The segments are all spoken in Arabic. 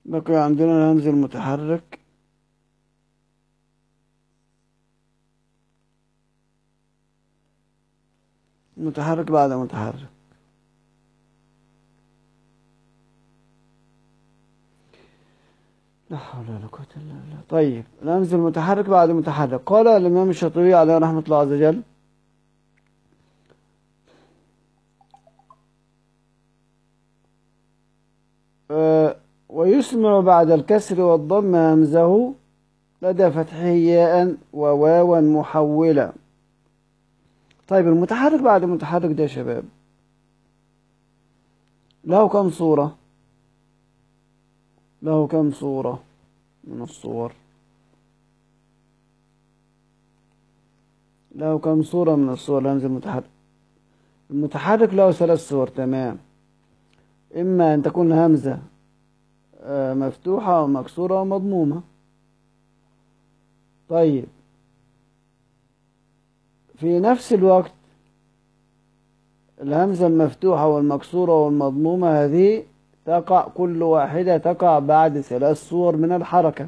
بقي عندنا الهمز المتحرك متحرك بعد متحرك. لا حول ولا قوة إلا بالله. طيب الهمز المتحرك بعد متحرك. قال الإمام الشاطبي عليه رحمة الله عز وجل: ويسمع بعد الكسر والضم همزه لدى فتحه ياء وواوا محولا. طيب المتحرك بعد المتحرك ده يا شباب له كم صورة؟ له كم صورة من الصور؟ له كم صورة من الصور الهمز المتحرك؟ المتحرك له 3 صور، تمام. إما أن تكون همزة مفتوحة أو مكسورة أو مضمومة. طيب في نفس الوقت الهمزة المفتوحة والمكسورة والمضمومة هذه تقع كل واحدة تقع بعد 3 صور من الحركة.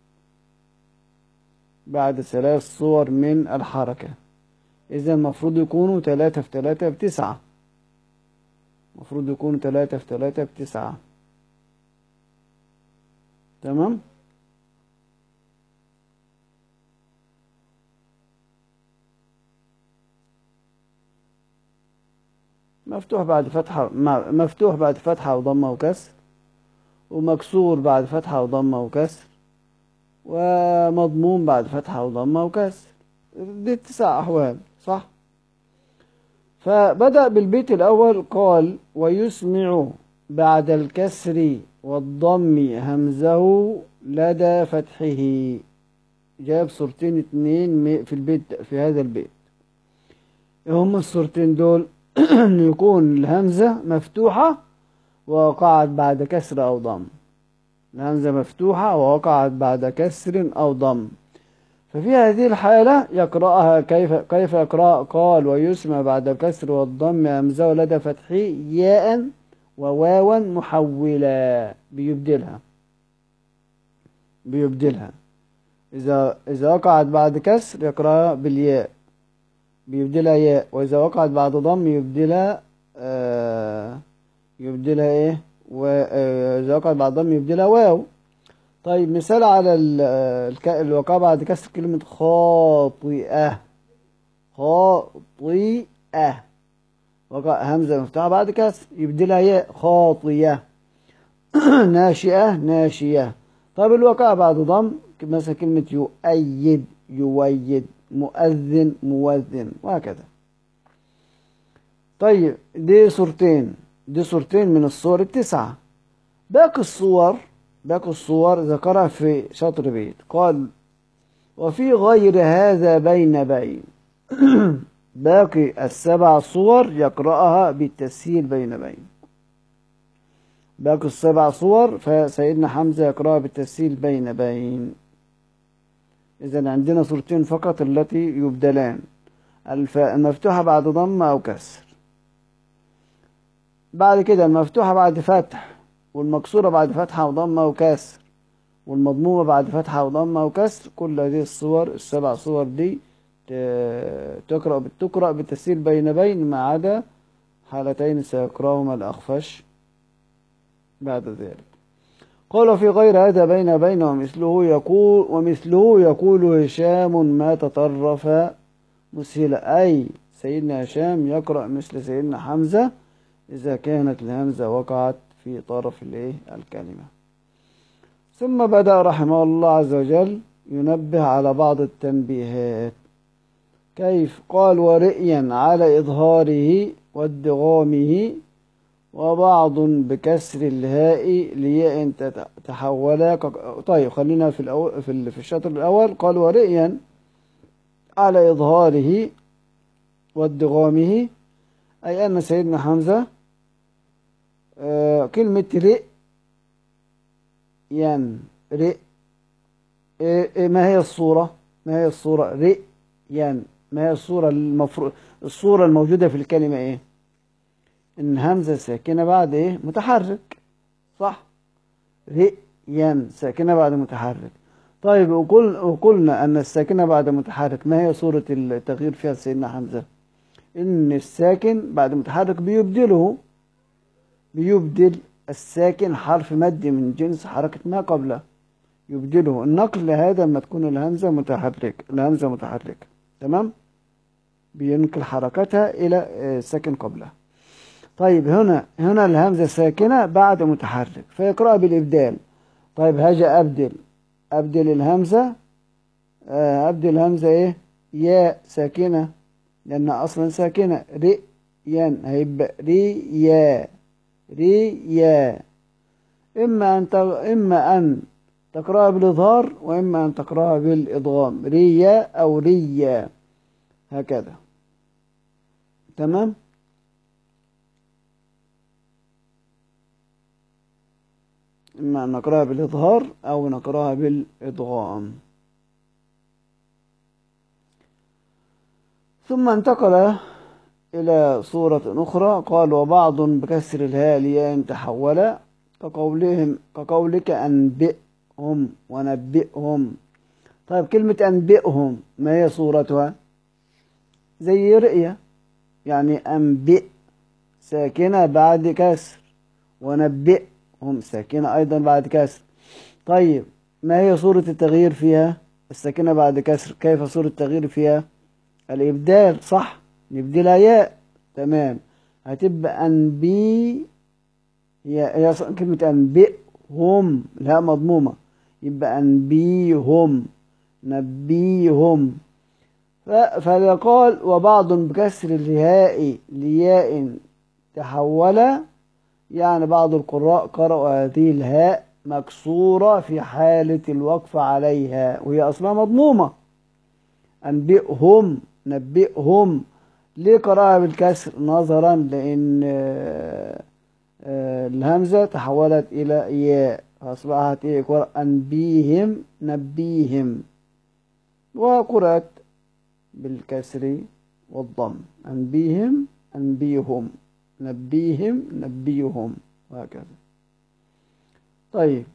بعد 3 صور من الحركة. إذا المفروض يكونوا 3 في 3 ب9. المفروض يكونوا 3 في 3 ب9. تمام. مفتوح بعد فتحة وضمة وكسر، ومكسور بعد فتحة وضمة وكسر، ومضموم بعد فتحة وضمة وكسر. دي 9 أحوال، صح؟ فبدأ بالبيت الأول قال: ويسمع بعد الكسر والضم همزه لدى فتحه. جاب صورتين 2 في البيت، في هذا البيت. إيه هما الصورتين دول؟ إن يكون الهمزة مفتوحة ووقعت بعد كسر أو ضم. الهمزة مفتوحة ووقعت بعد كسر أو ضم. ففي هذه الحالة يقرأها كيف يقرأ؟ قال: ويسمع بعد الكسر والضم همزة لدى فتحه ياء وواوا محولا. بيبدلها. إذا وقعت بعد كسر يقرأها بالياء، بيبدلها ياء. وإذا وقعت بعد ضم يبدلها إيه؟ وإذا وقعت بعد ضم يبدلها واو. طيب مثال على الوقع بعد كسر كلمة خاطئة. خاطئة وقع همزة مفتوحة بعد كسر يبدلها ياء، خاطية. ناشئة ناشية. طيب الوقع بعد ضم مثلا كلمة يؤيد يويد، مؤذن موذن، وهكذا. طيب دي صورتين من الصور ال9. باقي الصور ذكرها في شطر بيت. قال: وفي غير هذا بين باقي ال7 صور يقرأها بالتسهيل بين. باقي ال7 صور فسيدنا حمزة يقرأها بالتسهيل بين. إذن عندنا صورتين فقط التي يبدلان: المفتوحة بعد ضم أو كسر. بعد كده المفتوحة بعد فتح، والمكسورة بعد فتحة وضمة وكسر، والمضمومة بعد فتحة وضمة وكسر. كل هذه الصور ال7 صور دي تقرأ بالتسهيل بين ما عدا حالتين سيقرأهما الأخفش بعد ذلك. قال: في غير هذا بين ومثله يقول هشام ما تطرف مسهلا. أي سيدنا هشام يقرأ مثل سيدنا حمزة إذا كانت الهمزة وقعت في طرف الكلمة. ثم بدأ رحمه الله عز وجل ينبه على بعض التنبيهات. كيف؟ قال: ورئيا على إظهاره وادغامه، وبعض بكسر الهاء لياء تحولا. طيب خلينا في الشطر الأول. قال: ورئيا على إظهاره وادغامه، أي أن سيدنا حمزة كلمة رئيا ما هي الصورة؟ رئيا ما هي الصورة الصورة الموجودة في الكلمة إيه؟ إن همزة ساكنة بعد إيه؟ متحرك، صح؟ ين ساكنة بعد متحرك. طيب وقلنا أن الساكنة بعد متحرك ما هي صورة التغيير فيها سيدنا حمزة؟ إن الساكن بعد متحرك بيبدل الساكن حرف مد من جنس حركة ما قبله، يبدله. النقل لهذا لما تكون الهمزة متحركة تمام، بينقل حركتها إلى الساكن قبلها. طيب هنا الهمزة ساكنة بعد متحرك فيقرأ بالإبدال. طيب هاجي أبدل الهمزة، أبدل الهمزة إيه؟ ياء ساكنة لأنها أصلا ساكنة، ين هيبقى ريا. إما أن تقرأها بالإظهار وإما أن تقرأها بالإضغام، ريا أو ريا هكذا تمام. إما أن نقرأها بالإظهار أو نقرأها بالإضغام. ثم انتقل إلى صورة أخرى قال وبعض بكسر الهاء لياء تحول كقولك أنبئهم ونبئهم. طيب كلمة أنبئهم ما هي صورتها؟ زي رئية، يعني أنبئ ساكنة بعد كسر، ونبئهم ساكنة أيضا بعد كسر. طيب ما هي صورة التغيير فيها؟ الساكنة بعد كسر كيف صورة التغيير فيها؟ الإبدال، صح، نبدلها ياء تمام، هتبقى أنبي، هي كلمة أنبئهم الهاء مضمومة، يبقى أنبيهم نبيهم. فقال وبعض بكسر الهاء لياء تحول، يعني بعض القراء قرأوا هذه الهاء مكسورة في حالة الوقف عليها وهي أصلا مضمومة. أنبئهم نبئهم، ليه قرأها بالكسر؟ نظرا لأن الهمزة تحولت إلى ياء فأصبحت إيه؟ أنبيهم نبيهم، وقرأت بالكسر والضم، أنبيهم أنبيهم نبيهم نبيهم وهكذا. طيب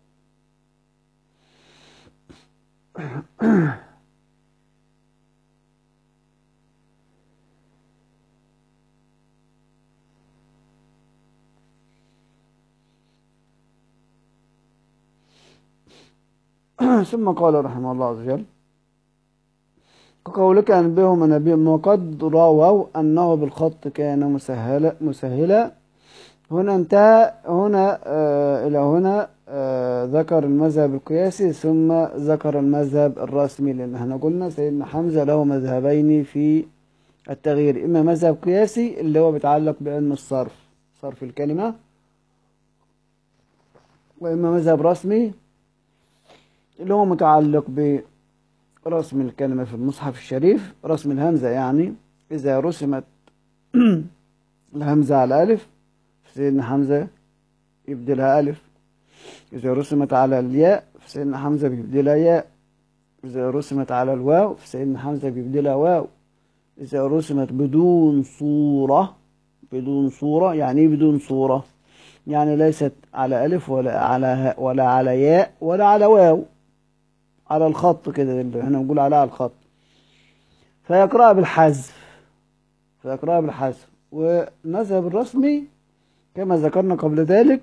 ثم قال رحمه الله عز وجل كقولك أنبئهم ونبئهم وقد رووا أنه بالخط كان مسهلا. هنا انتهى إلى هنا ذكر المذهب القياسي ثم ذكر المذهب الرسمي، لأن احنا قلنا سيدنا حمزة له مذهبين في التغيير، إما مذهب قياسي اللي هو بيتعلق بعلم الصرف، صرف الكلمة، وإما مذهب رسمي اللي هو متعلق برسم الكلمة في المصحف الشريف، رسم الهمزة، يعني إذا رسمت الهمزة على ألف فسيدنا حمزة يبدلها ألف، إذا رسمت على الياء فسيدنا حمزة بيبدلها ياء، إذا رسمت على الواو فسيدنا حمزة بيبدلها واو، إذا رسمت بدون صورة يعني إيه بدون صورة؟ يعني ليست على ألف ولا على ياء ولا على واو، على الخط كده اللي احنا بنقول عليها الخط، فيقرأها بالحذف. والمذهب الرسمي كما ذكرنا قبل ذلك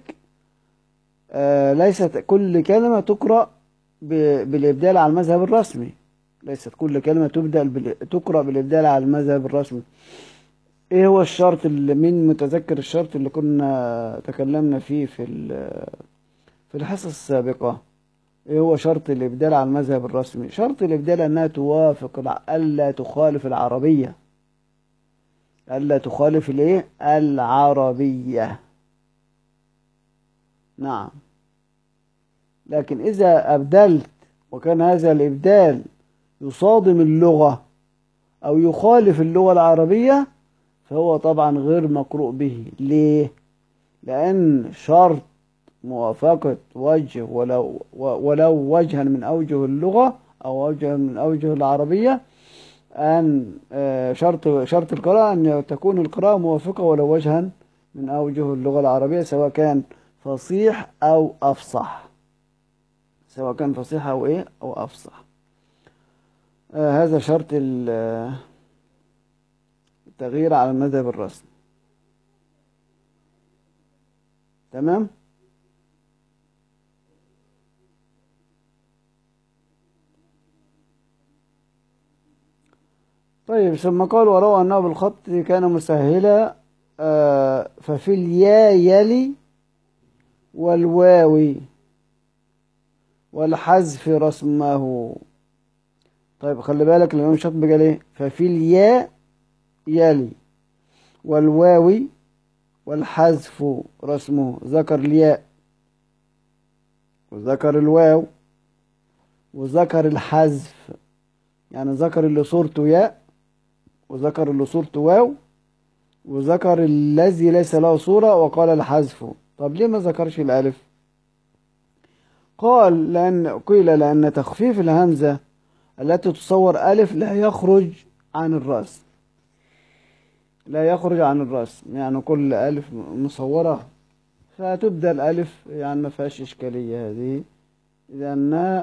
ليست كل كلمة تقرأ بالإبدال على المذهب الرسمي، ليست كل كلمة تقرأ بالإبدال على المذهب الرسمي. ايه هو الشرط اللي مين متذكر الشرط اللي كنا تكلمنا فيه في الحصة السابقة؟ ايه هو شرط الإبدال على المذهب الرسمي؟ شرط الإبدال أنها توافق ألا تخالف العربية، ألا تخالف الايه؟ العربية، نعم. لكن إذا أبدلت وكان هذا الإبدال يصادم اللغة أو يخالف اللغة العربية فهو طبعا غير مقروء به. ليه؟ لأن شرط موافقة وجه ولو وجها من أوجه اللغة أو وجها من أوجه العربية، أن شرط القراءة أن تكون القراءة موافقة ولو وجها من أوجه اللغة العربية، سواء كان فصيح أو أفصح. سواء كان فصيح أو إيه أو أفصح. هذا شرط التغيير على المذهب الرسمي. تمام. طيب ثم قال وروى أنه بالخط كان مسهلا. ففي اليا يلي والواو والحذف رسمه. طيب خلي بالك الإمام الشاطبي قال إيه؟ ففي اليا يلي والواو والحذف رسمه. ذكر الياء وذكر الواو وذكر الحذف، يعني ذكر اللي صورته ياء وذكر اللي صورته واو وذكر الذي ليس له صورة وقال الحذف. طب ليه ما ذكرش الألف؟ قيل لأن تخفيف الهمزة التي تصور ألف لا يخرج عن الرأس، لا يخرج عن الرأس، يعني كل ألف مصورة فتبدل ألف، يعني ما فيهاش إشكالية هذه لأنها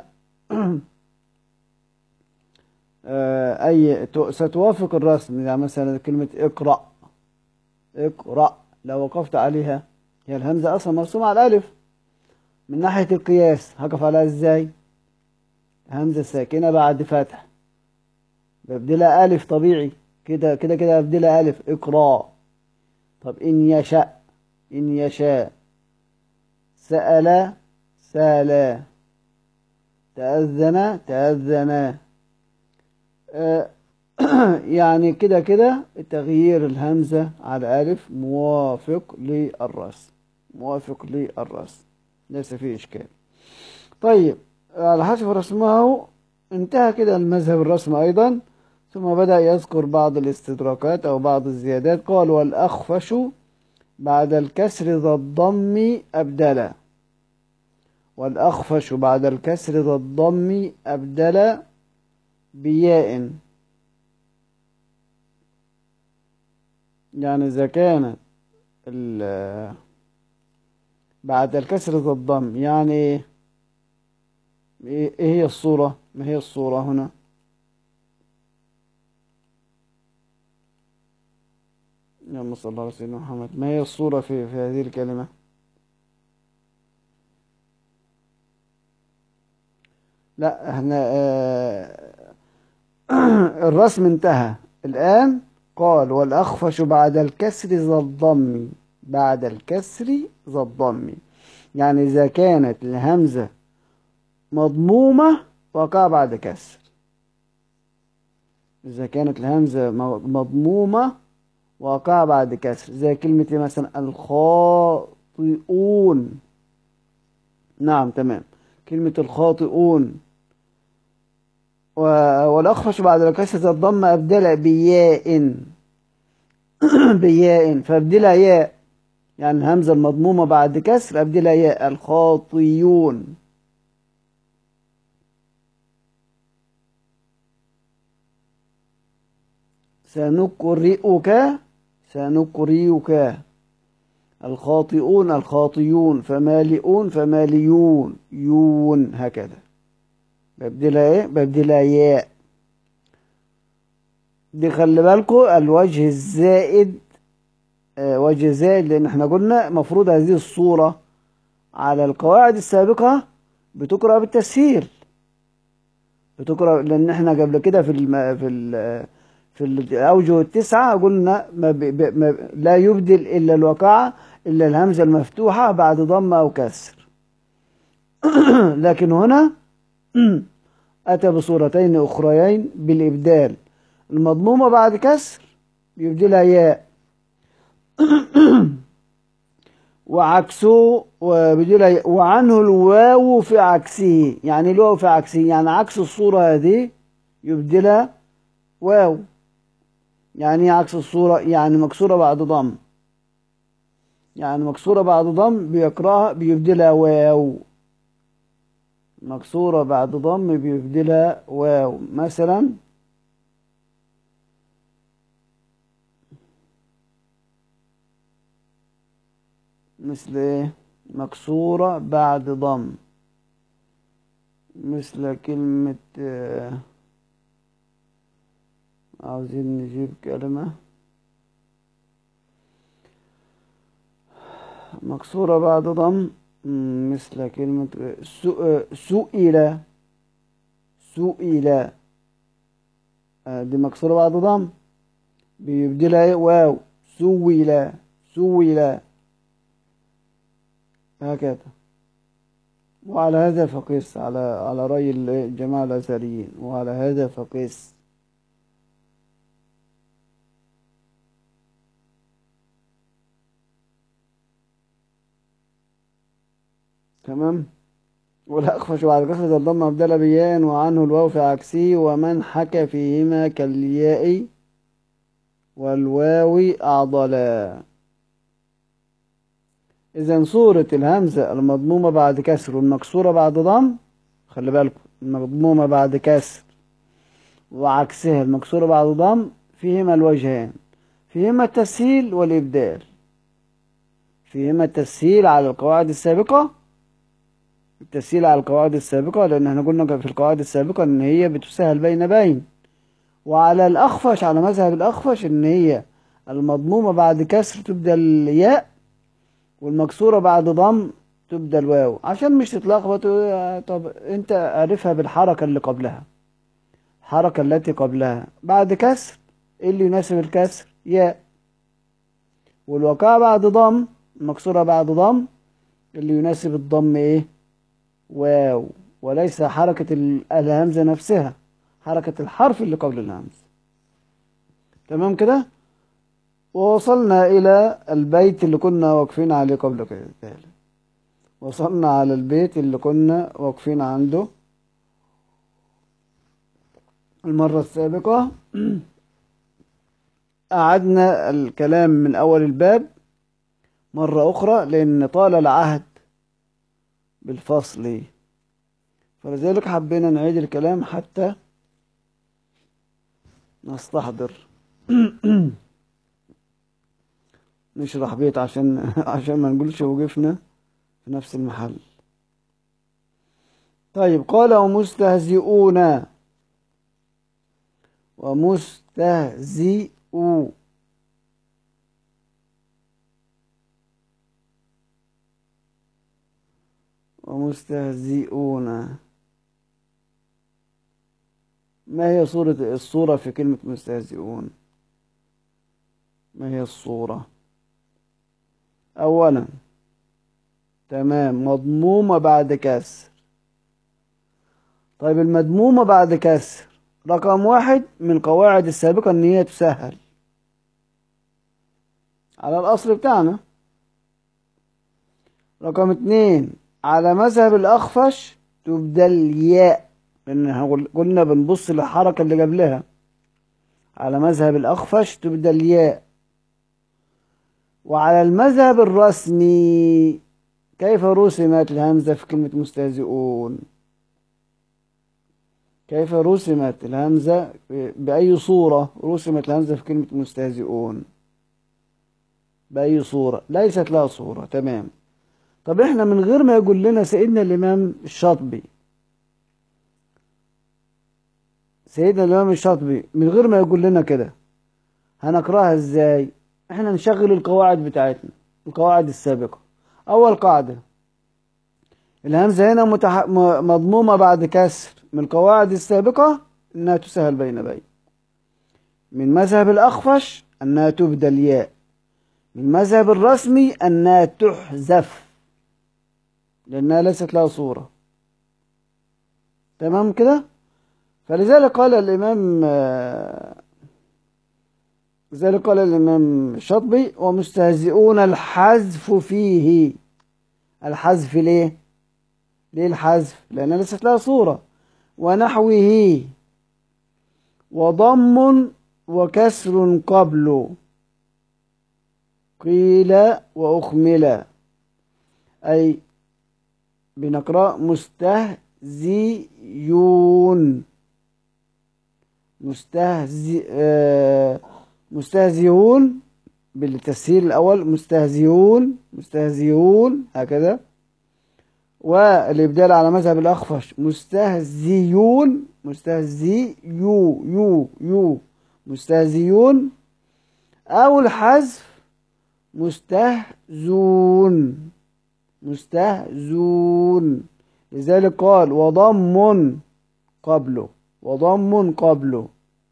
ستوافق الرسم. يعني مثلا كلمة اقرأ، اقرأ لو وقفت عليها هي الهمزة أصلا مرسومة على الألف، من ناحية القياس هقف عليها ازاي؟ همزة ساكنة بعد فتح ببدلها ألف طبيعي، كده كده كده ببدلها ألف اقرأ. طب إن يشاء، إن يشاء، سأل سالا، تأذن تأذنا. آه يعني كده كده تغيير الهمزة على ألف موافق للرسم، موافق للرسم، ليس فيه إشكال. طيب على حسب رسمه انتهى كده المذهب الرسمي أيضا. ثم بدأ يذكر بعض الاستدراكات أو بعض الزيادات. قال والأخفش بعد الكسر ذا الضم أبدلا. والأخفش بعد الكسر ذا الضم أبدلا بياء. يعني إذا كان بعد الكسر ذا الضم يعني إيه هي الصورة؟ ما هي الصورة هنا؟ اللهم صل الله على سيدنا محمد. ما هي الصورة في هذه الكلمة؟ لا احنا الرسم انتهى الآن. قال والأخفش بعد الكسر ذا الضم، بعد الكسر ذا الضم، يعني إذا كانت الهمزة مضمومة وقع بعد كسر. إذا كانت الهمزة مضمومة وقع بعد كسر، زي كلمة مثلا الخاطئون. نعم تمام، كلمة الخاطئون. والأخفش بعد الكسر ذا الضم أبدل بياء. بياء فأبدلها ياء، يعني الهمزة المضمومة بعد كسر أبدلها ياء. الخاطيون. سنقرئك، سنقرئك. الخاطئون الخاطيون، فمالئون فماليون، يون، هكذا ببدلها ايه؟ ببدلها ياء. دي خلي بالكم الوجه الزائد، وجه زائد، لان احنا قلنا مفروض هذه الصورة على القواعد السابقة بتقرأ بالتسهيل، بتقرأ لان احنا قبل كده في الأوجه التسعة قلنا لا يبدل إلا الوقعة إلا الهمزة المفتوحة بعد ضم أو كسر. لكن هنا أتى بصورتين أخريين بالإبدال. المضمومة بعد كسر يبدلها ياء، وعكسه وبدلها ياء، وعنه الواو في عكسه. يعني الواو في عكسه يعني عكس الصورة هذه يبدلها واو. يعني عكس الصورة يعني مكسورة بعد ضم، يعني مكسورة بعد ضم بيقرأها بيبدلها واو. مكسورة بعد ضم بيبدلها واو. مثلا مثل ايه؟ مكسورة بعد ضم مثل كلمة عاوزين نجيب كلمة مكسورة بعد ضم. مثل كلمة سئل. سئل دي مكسورة بعد ضم، بيبدلها ايه؟ واو. سويل. سويل هكذا. وعلى هذا فقس، على رأي الجماعة الأزهريين، وعلى هذا فقس. تمام. والأخفش بعد كسرة الضم أبدل بيان، وعنه الواو في عكسه، ومن حكى فيهما كالياء والواو أعضلا. إذا صورة الهمزة المضمومة بعد كسر والمكسورة بعد ضم، خلي بالكم، المضمومة بعد كسر وعكسها المكسورة بعد ضم، فيهما الوجهان، فيهما التسهيل والإبدال. فيهما التسهيل على القواعد السابقة، التسهيل على القواعد السابقة، لأن احنا قلنا في القواعد السابقة إن هي بتسهل بين. وعلى الأخفش، على مذهب الأخفش، إن هي المضمومة بعد كسر تبدأ الياء، والمكسورة بعد ضم تبدأ الواو، عشان مش تتلخبط. طب انت عارفها بالحركة اللي قبلها، الحركة التي قبلها بعد كسر، ايه اللي يناسب الكسر؟ ياء. والوقاع بعد ضم، المكسورة بعد ضم، اللي يناسب الضم ايه؟ واو. وليس حركة الهمزة نفسها، حركة الحرف اللي قبل الهمزة. تمام كده. ووصلنا إلى البيت اللي كنا واقفين عليه قبل كده. وصلنا على البيت اللي كنا واقفين عنده المرة السابقة. أعدنا الكلام من أول الباب مرة أخرى، لأن طال العهد بالفصل، فلذلك حبينا نعيد الكلام حتى نستحضر. نشرح بيت عشان ما نقولش وقفنا في نفس المحل. طيب، قال ومستهزئون. ومستهزئوا. ومستهزئون. ما هي الصورة في كلمة مستهزئون؟ ما هي الصورة؟ أولا، تمام، مضمومة بعد كسر. طيب، المضمومة بعد كسر رقم واحد من القواعد السابقة ان هي تسهل على الأصل بتاعنا. رقم اتنين، على مذهب الأخفش تبدل ياء، لأن قلنا بنبص للحركة اللي قبلها. على مذهب الأخفش تبدل ياء. وعلى المذهب الرسمي، كيف رسمت الهمزة في كلمة مستهزئون؟ كيف رسمت الهمزة؟ بأي صورة رسمت الهمزة في كلمة مستهزئون؟ بأي صورة؟ ليست لها صورة. تمام. طب احنا من غير ما يقول لنا سيدنا الإمام الشاطبي، من غير ما يقول لنا كده، هنقراها ازاي؟ احنا نشغل القواعد بتاعتنا، القواعد السابقة. أول قاعدة، الهمزة هنا مضمومة بعد كسر، من القواعد السابقة انها تسهل بين. من مذهب الأخفش انها تبدل ياء. من المذهب الرسمي انها تحذف لانها ليست لها صورة. تمام كده. فلذلك قال الإمام الشاطبي ومستهزئون الحذف فيه. الحذف ليه؟ ليه الحذف؟ لأنها ليست لها صورة. ونحوه، وضم وكسر قبل، قيل وأخمل. أي بنقرأ مستهزئون. مستهزئون بالتسهيل الأول، مستهزئون هكذا. والإبدال على مذهب الأخفش مستهزيون، مستهزيون، أو الحذف مستهزون. لذلك قال وضم قبله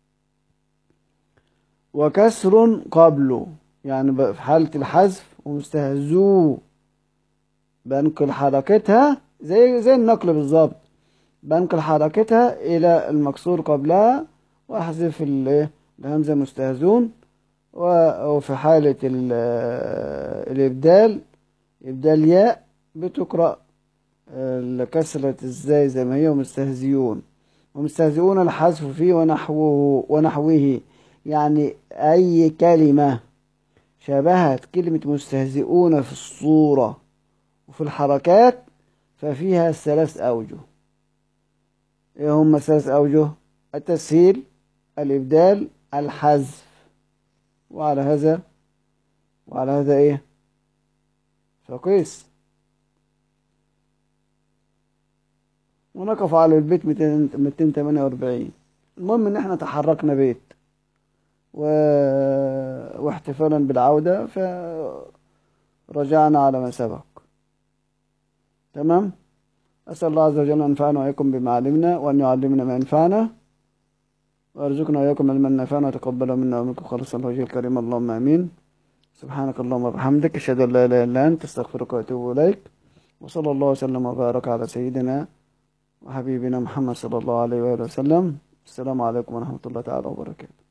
وكسر قبله، يعني في حالة الحذف ومستهزو بنقل حركتها زي النقل بالظبط، بنقل حركتها إلى المكسور قبلها وأحذف الهمزة مستهزون. وفي حالة الإبدال، إبدال ياء بتقرأ كسرة الزاي زي ما هي ومستهزئون الحذف فيه ونحوه. يعني أي كلمة شبهت كلمة مستهزئون في الصورة وفي الحركات ففيها 3 أوجه. إيه هم 3 أوجه؟ التسهيل، الإبدال، الحذف. وعلى هذا إيه؟ فقيس. ونقف على البيت 248. المهم إن احنا تحركنا بيت واحتفالا بالعودة فرجعنا على ما سبق. تمام. أسأل الله عز وجل أن ينفعنا وإياكم بما علمنا، وأن يعلمنا ما ينفعنا، وأرزقنا وإياكم علما نافعا وتقبل منا ومنكم خالصا الوجه الكريم، اللهم آمين. سبحانك اللهم وبحمدك، أشهد أن لا إله إلا أنت، أستغفرك وأتوب إليك. وصلى الله وسلم وبارك على سيدنا وحبيبنا محمد صلى الله عليه وآله وسلم. السلام عليكم ورحمة الله تعالى وبركاته.